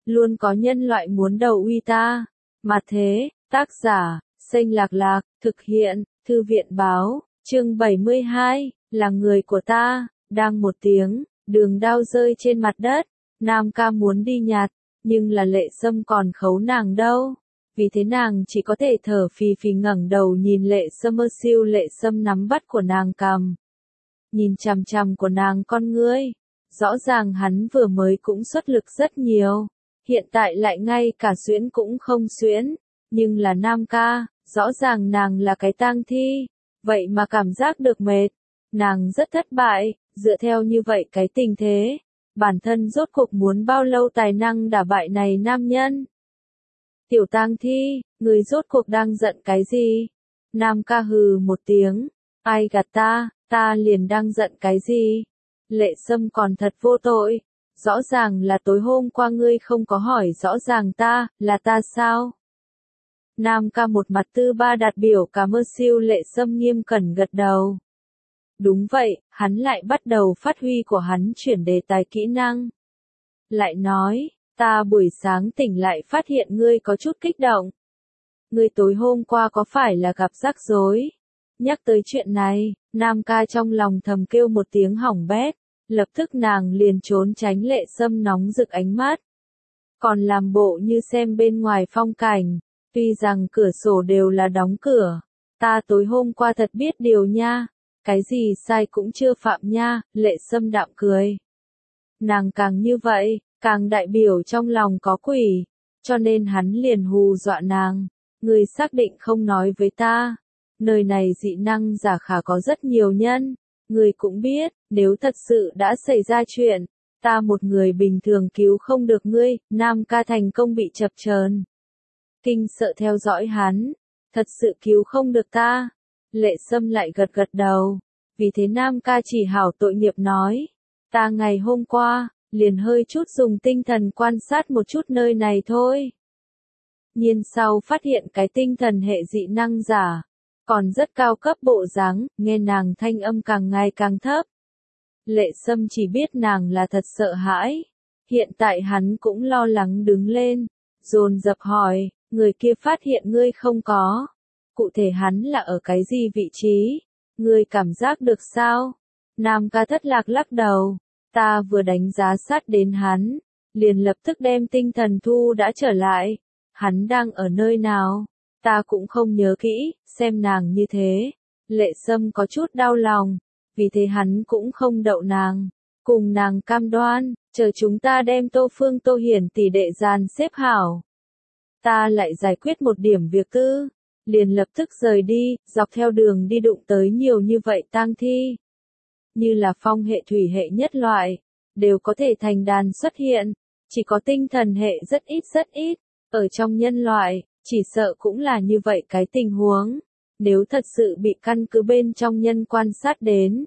luôn có nhân loại muốn đầu uy ta. Mà thế, tác giả, Xanh Lạc Lạc, thực hiện, Thư viện báo, chương 72, là người của ta, đang một tiếng, đường đao rơi trên mặt đất, Nam ca muốn đi nhặt, nhưng là Lệ Sâm còn khấu nàng đâu. Vì thế nàng chỉ có thể thở phì phì ngẩng đầu nhìn Lệ Summerfield. Lệ Sâm nắm bắt của nàng cằm, nhìn chằm chằm của nàng con ngươi. Rõ ràng hắn vừa mới cũng xuất lực rất nhiều, hiện tại lại ngay cả xuyễn cũng không xuyễn. Nhưng là Nam ca, rõ ràng nàng là cái tang thi, vậy mà cảm giác được mệt. Nàng rất thất bại, dựa theo như vậy cái tình thế, bản thân rốt cuộc muốn bao lâu tài năng đả bại này nam nhân. Tiểu tang thi, người rốt cuộc đang giận cái gì? Nam ca hừ một tiếng, ai gạt ta, ta liền đang giận cái gì? Lệ Sâm còn thật vô tội, rõ ràng là tối hôm qua ngươi không có hỏi rõ ràng ta, là ta sao? Nam ca một mặt tư ba đạt biểu cảm ơn siêu. Lệ Sâm nghiêm cẩn gật đầu. Đúng vậy, hắn lại bắt đầu phát huy của hắn chuyển đề tài kỹ năng. Lại nói, ta buổi sáng tỉnh lại phát hiện ngươi có chút kích động. Ngươi tối hôm qua có phải là gặp rắc rối? Nhắc tới chuyện này, Nam ca trong lòng thầm kêu một tiếng hỏng bét, lập tức nàng liền trốn tránh Lệ Sâm nóng rực ánh mắt. Còn làm bộ như xem bên ngoài phong cảnh, tuy rằng cửa sổ đều là đóng cửa. Ta tối hôm qua thật biết điều nha, cái gì sai cũng chưa phạm nha. Lệ Sâm đạm cười. Nàng càng như vậy, càng đại biểu trong lòng có quỷ, cho nên hắn liền hù dọa nàng. Ngươi xác định không nói với ta, nơi này dị năng giả khả có rất nhiều nhân, ngươi cũng biết, nếu thật sự đã xảy ra chuyện, ta một người bình thường cứu không được ngươi. Nam ca thành công bị chập chờn, kinh sợ theo dõi hắn, thật sự cứu không được ta. Lệ Sâm lại gật gật đầu, vì thế Nam ca chỉ hảo tội nghiệp nói, ta ngày hôm qua, liền hơi chút dùng tinh thần quan sát một chút nơi này thôi. Nhiên sau phát hiện cái tinh thần hệ dị năng giả, còn rất cao cấp bộ dáng, nghe nàng thanh âm càng ngày càng thấp. Lệ Sâm chỉ biết nàng là thật sợ hãi, hiện tại hắn cũng lo lắng đứng lên, dồn dập hỏi, người kia phát hiện ngươi không có? Cụ thể hắn là ở cái gì vị trí? Ngươi cảm giác được sao? Nam ca thất lạc lắc đầu, ta vừa đánh giá sát đến hắn, liền lập tức đem tinh thần thu đã trở lại. Hắn đang ở nơi nào? Ta cũng không nhớ kỹ, xem nàng như thế. Lệ Sâm có chút đau lòng, vì thế hắn cũng không đậu nàng. Cùng nàng cam đoan, chờ chúng ta đem Tô Phương Tô Hiển tỷ đệ dàn xếp hảo. Ta lại giải quyết một điểm việc tư, liền lập tức rời đi, dọc theo đường đi đụng tới nhiều như vậy tang thi. Như là phong hệ thủy hệ nhất loại, đều có thể thành đàn xuất hiện, chỉ có tinh thần hệ rất ít. Ở trong nhân loại, chỉ sợ cũng là như vậy cái tình huống. Nếu thật sự bị căn cứ bên trong nhân quan sát đến,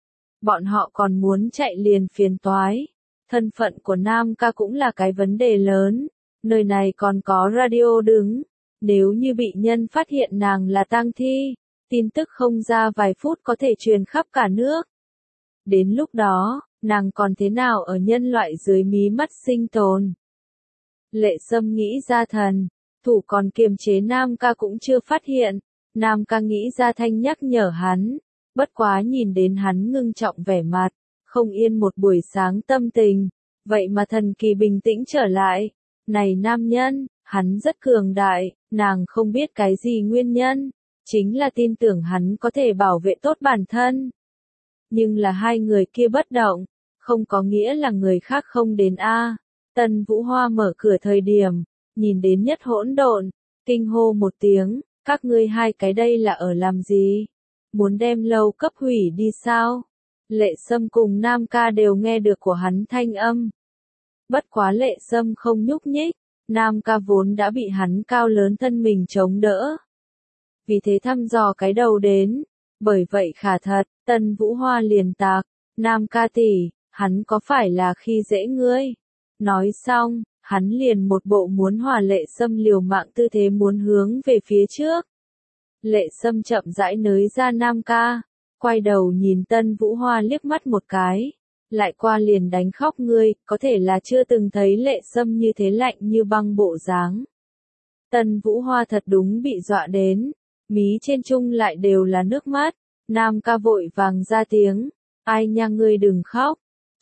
bọn họ còn muốn chạy liền phiền toái. Thân phận của Nam ca cũng là cái vấn đề lớn. Nơi này còn có radio đứng. Nếu như bị nhân phát hiện nàng là tang thi, tin tức không ra vài phút có thể truyền khắp cả nước. Đến lúc đó, nàng còn thế nào ở nhân loại dưới mí mắt sinh tồn? Lệ Sâm nghĩ ra thần, thủ còn kiềm chế Nam ca cũng chưa phát hiện. Nam ca nghĩ ra thanh nhắc nhở hắn, bất quá nhìn đến hắn ngưng trọng vẻ mặt, không yên một buổi sáng tâm tình, vậy mà thần kỳ bình tĩnh trở lại. Này nam nhân, hắn rất cường đại, nàng không biết cái gì nguyên nhân, chính là tin tưởng hắn có thể bảo vệ tốt bản thân. Nhưng là hai người kia bất động, không có nghĩa là người khác không đến a. Tân Vũ Hoa mở cửa thời điểm, nhìn đến Nhất Hỗn Độn, kinh hô một tiếng, các ngươi hai cái đây là ở làm gì? Muốn đem lâu cấp hủy đi sao? Lệ Sâm cùng Nam ca đều nghe được của hắn thanh âm. Bất quá Lệ Sâm không nhúc nhích, Nam ca vốn đã bị hắn cao lớn thân mình chống đỡ. Vì thế thăm dò cái đầu đến, bởi vậy khả thật, Tân Vũ Hoa liền tạc, Nam ca tỷ, hắn có phải là khi dễ ngươi? Nói xong, hắn liền một bộ muốn hòa Lệ Sâm liều mạng tư thế muốn hướng về phía trước. Lệ Sâm chậm rãi nới ra Nam ca, quay đầu nhìn Tân Vũ Hoa liếc mắt một cái, lại qua liền đánh khóc ngươi, có thể là chưa từng thấy Lệ Sâm như thế lạnh như băng bộ dáng. Tân Vũ Hoa thật đúng bị dọa đến, mí trên trung lại đều là nước mắt, Nam ca vội vàng ra tiếng, ai nha ngươi đừng khóc,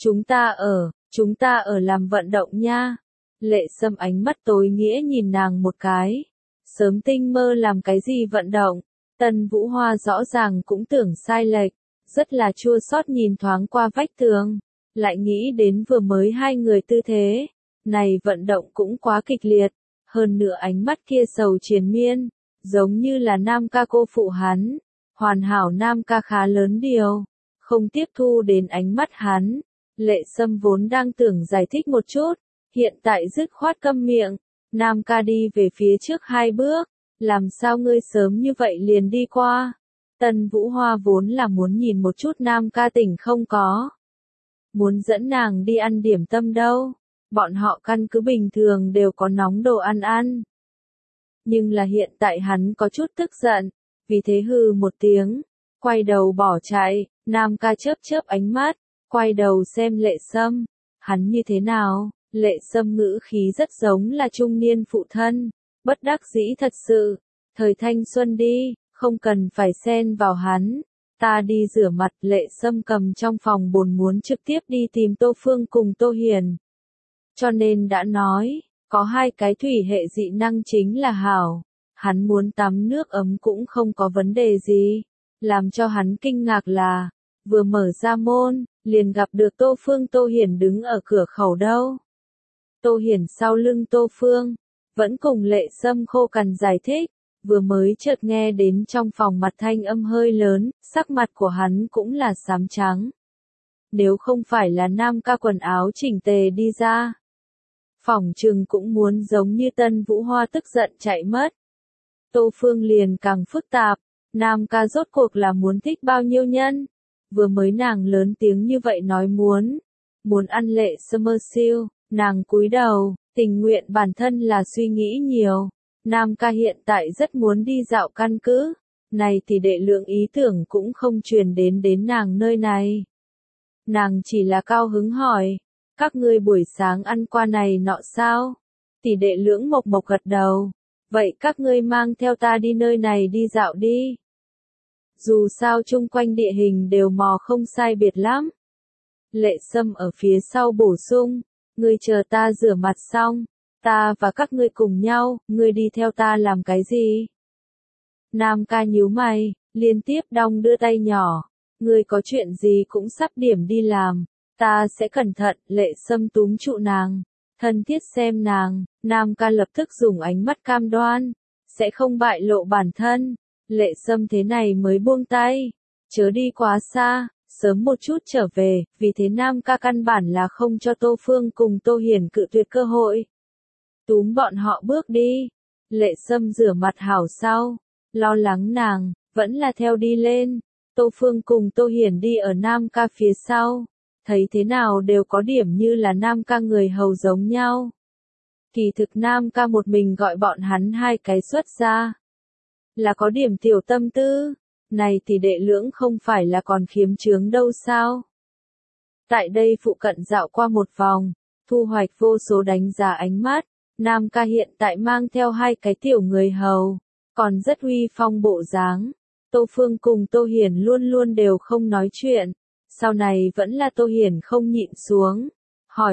chúng ta ở làm vận động nha. Lệ Sâm ánh mắt tối nghĩa nhìn nàng một cái, sớm tinh mơ làm cái gì vận động, Tân Vũ Hoa rõ ràng cũng tưởng sai lệch, rất là chua xót nhìn thoáng qua vách tường, lại nghĩ đến vừa mới hai người tư thế, này vận động cũng quá kịch liệt, hơn nữa ánh mắt kia sầu triền miên, giống như là Nam ca cô phụ hắn, hoàn hảo Nam ca khá lớn điều, không tiếp thu đến ánh mắt hắn. Lệ Sâm vốn đang tưởng giải thích một chút, hiện tại dứt khoát câm miệng, Nam ca đi về phía trước 2 bước, làm sao ngươi sớm như vậy liền đi qua. Tân Vũ Hoa vốn là muốn nhìn một chút Nam ca tỉnh không có. Muốn dẫn nàng đi ăn điểm tâm đâu, bọn họ căn cứ bình thường đều có nóng đồ ăn ăn. Nhưng là hiện tại hắn có chút tức giận, vì thế hừ một tiếng, quay đầu bỏ chạy, Nam ca chớp chớp ánh mắt, quay đầu xem Lệ Sâm, hắn như thế nào, Lệ Sâm ngữ khí rất giống là trung niên phụ thân, bất đắc dĩ thật sự, thời thanh xuân đi, không cần phải xen vào hắn, ta đi rửa mặt. Lệ Sâm cầm trong phòng bồn muốn trực tiếp đi tìm Tô Phương cùng Tô Hiền. Cho nên đã nói, có 2 cái thủy hệ dị năng chính là hảo, hắn muốn tắm nước ấm cũng không có vấn đề gì, làm cho hắn kinh ngạc là, vừa mở ra môn, liền gặp được Tô Phương Tô Hiền đứng ở cửa khẩu đâu. Tô Hiền sau lưng Tô Phương, vẫn cùng Lệ Sâm khô cằn giải thích, vừa mới chợt nghe đến trong phòng mặt thanh âm hơi lớn, sắc mặt của hắn cũng là xám trắng. Nếu không phải là Nam ca quần áo chỉnh tề đi ra, phỏng chừng cũng muốn giống như Tân Vũ Hoa tức giận chạy mất. Tô Phương liền càng phức tạp, Nam ca rốt cuộc là muốn thích bao nhiêu nhân, vừa mới nàng lớn tiếng như vậy nói muốn ăn Lệ Sâm siêu, nàng cúi đầu, tình nguyện bản thân là suy nghĩ nhiều. Nam ca hiện tại rất muốn đi dạo căn cứ, này thì đệ lượng ý tưởng cũng không truyền đến nàng nơi này. Nàng chỉ là cao hứng hỏi, các ngươi buổi sáng ăn qua này nọ sao? Tỷ đệ lưỡng mộc mộc gật đầu, vậy các ngươi mang theo ta đi nơi này đi dạo đi. Dù sao chung quanh địa hình đều mò không sai biệt lắm. Lệ Sâm ở phía sau bổ sung, ngươi chờ ta rửa mặt xong, ta và các ngươi cùng nhau, ngươi đi theo ta làm cái gì? Nam ca nhíu mày, liên tiếp đong đưa tay nhỏ, ngươi có chuyện gì cũng sắp điểm đi làm, ta sẽ cẩn thận. Lệ Sâm túm trụ nàng, thân thiết xem nàng, Nam ca lập tức dùng ánh mắt cam đoan, sẽ không bại lộ bản thân. Lệ Sâm thế này mới buông tay, chớ đi quá xa, sớm một chút trở về, vì thế Nam ca căn bản là không cho Tô Phương cùng Tô Hiền cự tuyệt cơ hội. Túm bọn họ bước đi, Lệ Sâm rửa mặt hảo sau, lo lắng nàng, vẫn là theo đi lên. Tô Phương cùng Tô Hiền đi ở Nam ca phía sau, thấy thế nào đều có điểm như là Nam ca người hầu giống nhau. Kỳ thực Nam ca một mình gọi bọn hắn 2 cái xuất ra, là có điểm tiểu tâm tư, này thì đệ lưỡng không phải là còn khiếm chướng đâu sao. Tại đây phụ cận dạo qua một vòng, thu hoạch vô số đánh giá ánh mắt, Nam ca hiện tại mang theo 2 cái tiểu người hầu, còn rất uy phong bộ dáng. Tô Phương cùng Tô Hiền luôn luôn đều không nói chuyện, sau này vẫn là Tô Hiền không nhịn xuống, hỏi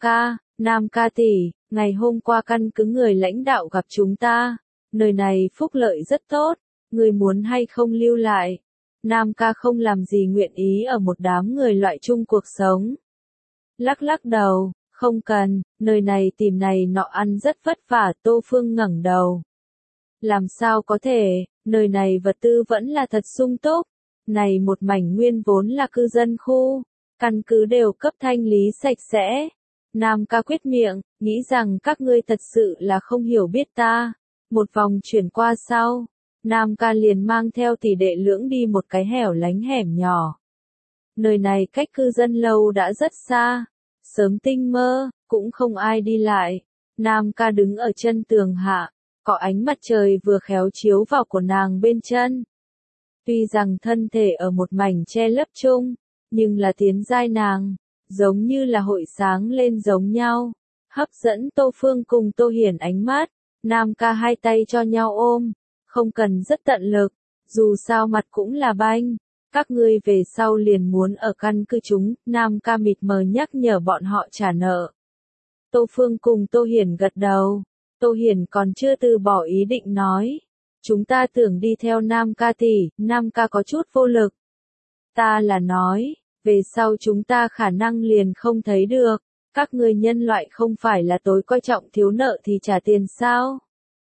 Nam ca tỷ, ngày hôm qua căn cứ người lãnh đạo gặp chúng ta, nơi này phúc lợi rất tốt, người muốn hay không lưu lại? Nam ca không làm gì nguyện ý ở một đám người loại chung cuộc sống. Lắc lắc đầu, không cần, nơi này tìm này nọ ăn rất vất vả. Tô Phương ngẩng đầu. Làm sao có thể, nơi này vật tư vẫn là thật sung túc, này một mảnh nguyên vốn là cư dân khu, căn cứ đều cấp thanh lý sạch sẽ. Nam ca quyết miệng, nghĩ rằng các ngươi thật sự là không hiểu biết ta. Một vòng chuyển qua sau, Nam ca liền mang theo tỷ đệ lưỡng đi một cái hẻo lánh hẻm nhỏ. Nơi này cách cư dân lâu đã rất xa, sớm tinh mơ, cũng không ai đi lại. Nam ca đứng ở chân tường hạ, có ánh mặt trời vừa khéo chiếu vào của nàng bên chân. Tuy rằng thân thể ở một mảnh che lấp chung, nhưng là tiến giai nàng, giống như là hội sáng lên giống nhau, hấp dẫn Tô Phương cùng Tô Hiển ánh mắt. Nam ca hai tay cho nhau ôm, không cần rất tận lực, dù sao mặt cũng là banh, các ngươi về sau liền muốn ở căn cứ chúng. Nam ca mịt mờ nhắc nhở bọn họ trả nợ. Tô Phương cùng Tô Hiển gật đầu, Tô Hiển còn chưa từ bỏ ý định nói. Chúng ta tưởng đi theo Nam ca tỷ. Nam ca có chút vô lực. Ta là nói, về sau chúng ta khả năng liền không thấy được, các ngươi nhân loại không phải là tối coi trọng thiếu nợ thì trả tiền sao?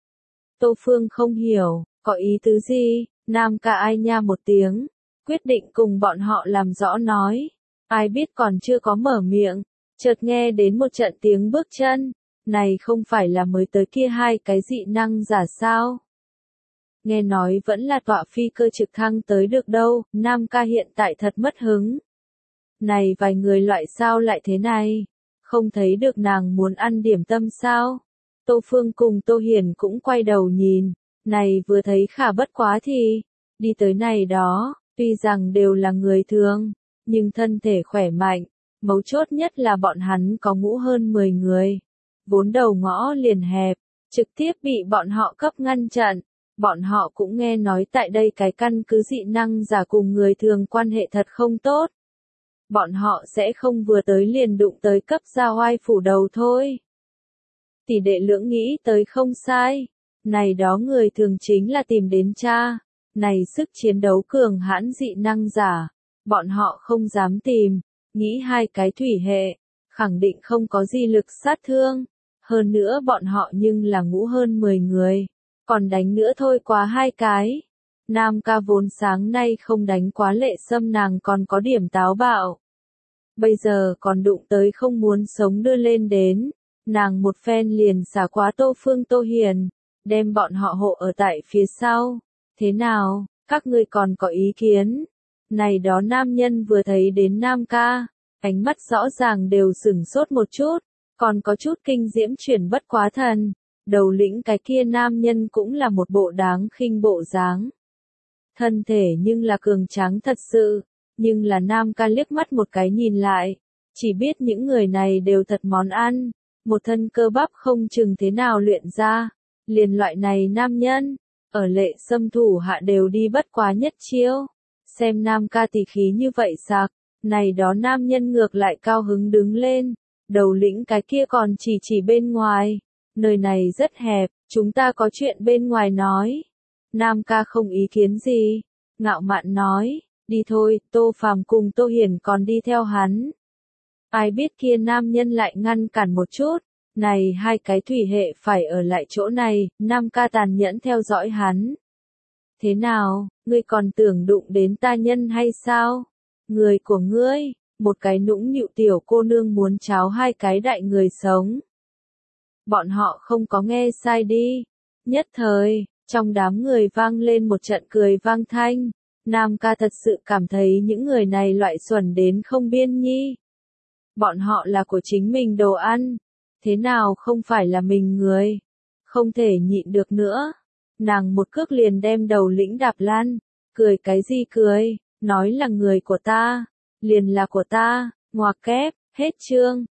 Tô Phương không hiểu, có ý tứ gì? Nam ca ai nha một tiếng, quyết định cùng bọn họ làm rõ nói. Ai biết còn chưa có mở miệng, chợt nghe đến một trận tiếng bước chân, này không phải là mới tới kia hai cái dị năng giả sao? Nghe nói vẫn là tọa phi cơ trực thăng tới được đâu. Nam ca hiện tại thật mất hứng. Này vài người loại sao lại thế này? Không thấy được nàng muốn ăn điểm tâm sao? Tô Phương cùng Tô Hiển cũng quay đầu nhìn, này vừa thấy khả bất quá thì, đi tới này đó, tuy rằng đều là người thường, nhưng thân thể khỏe mạnh, mấu chốt nhất là bọn hắn có ngũ hơn 10 người. Vốn đầu ngõ liền hẹp, trực tiếp bị bọn họ cấp ngăn chặn. Bọn họ cũng nghe nói tại đây cái căn cứ dị năng giả cùng người thường quan hệ thật không tốt. Bọn họ sẽ không vừa tới liền đụng tới cấp gia oai phủ đầu thôi. Tỷ đệ lưỡng nghĩ tới không sai. Này đó người thường chính là tìm đến cha. Này sức chiến đấu cường hãn dị năng giả. Bọn họ không dám tìm. Nghĩ hai cái thủy hệ. Khẳng định không có gì lực sát thương. Hơn nữa bọn họ nhưng là ngũ hơn 10 người. Còn đánh nữa thôi quá hai cái. Nam ca vốn sáng nay không đánh quá lệ sâm nàng còn có điểm táo bạo. Bây giờ còn đụng tới không muốn sống đưa lên đến. Nàng một phen liền xả quá Tô Phương Tô Hiền, đem bọn họ hộ ở tại phía sau. Thế nào, các ngươi còn có ý kiến? Này đó nam nhân vừa thấy đến Nam ca, ánh mắt rõ ràng đều sửng sốt một chút, còn có chút kinh diễm chuyển bất quá thần. Đầu lĩnh cái kia nam nhân cũng là một bộ đáng khinh bộ dáng. Thân thể nhưng là cường tráng thật sự, nhưng là Nam ca liếc mắt một cái nhìn lại, chỉ biết những người này đều thật món ăn, một thân cơ bắp không chừng thế nào luyện ra, liền loại này nam nhân, ở lệ sâm thủ hạ đều đi bất quá nhất chiêu. Xem Nam ca tỷ khí như vậy sạc, này đó nam nhân ngược lại cao hứng đứng lên, đầu lĩnh cái kia còn chỉ bên ngoài. Nơi này rất hẹp, chúng ta có chuyện bên ngoài nói. Nam ca không ý kiến gì, ngạo mạn nói, đi thôi. Tô Phàm cùng Tô Hiển còn đi theo hắn. Ai biết kia nam nhân lại ngăn cản một chút, này hai cái thủy hệ phải ở lại chỗ này. Nam ca tàn nhẫn theo dõi hắn. Thế nào, ngươi còn tưởng đụng đến ta nhân hay sao? Người của ngươi, một cái nũng nịu tiểu cô nương muốn cháo hai cái đại người sống. Bọn họ không có nghe sai đi. Nhất thời, trong đám người vang lên một trận cười vang thanh. Nam ca thật sự cảm thấy những người này loại xuẩn đến không biên nhi. Bọn họ là của chính mình đồ ăn. Thế nào không phải là mình người. Không thể nhịn được nữa. Nàng một cước liền đem đầu lĩnh đạp lan. Cười cái gì cười, nói là người của ta. Liền là của ta, ngoạc kép, hết chương.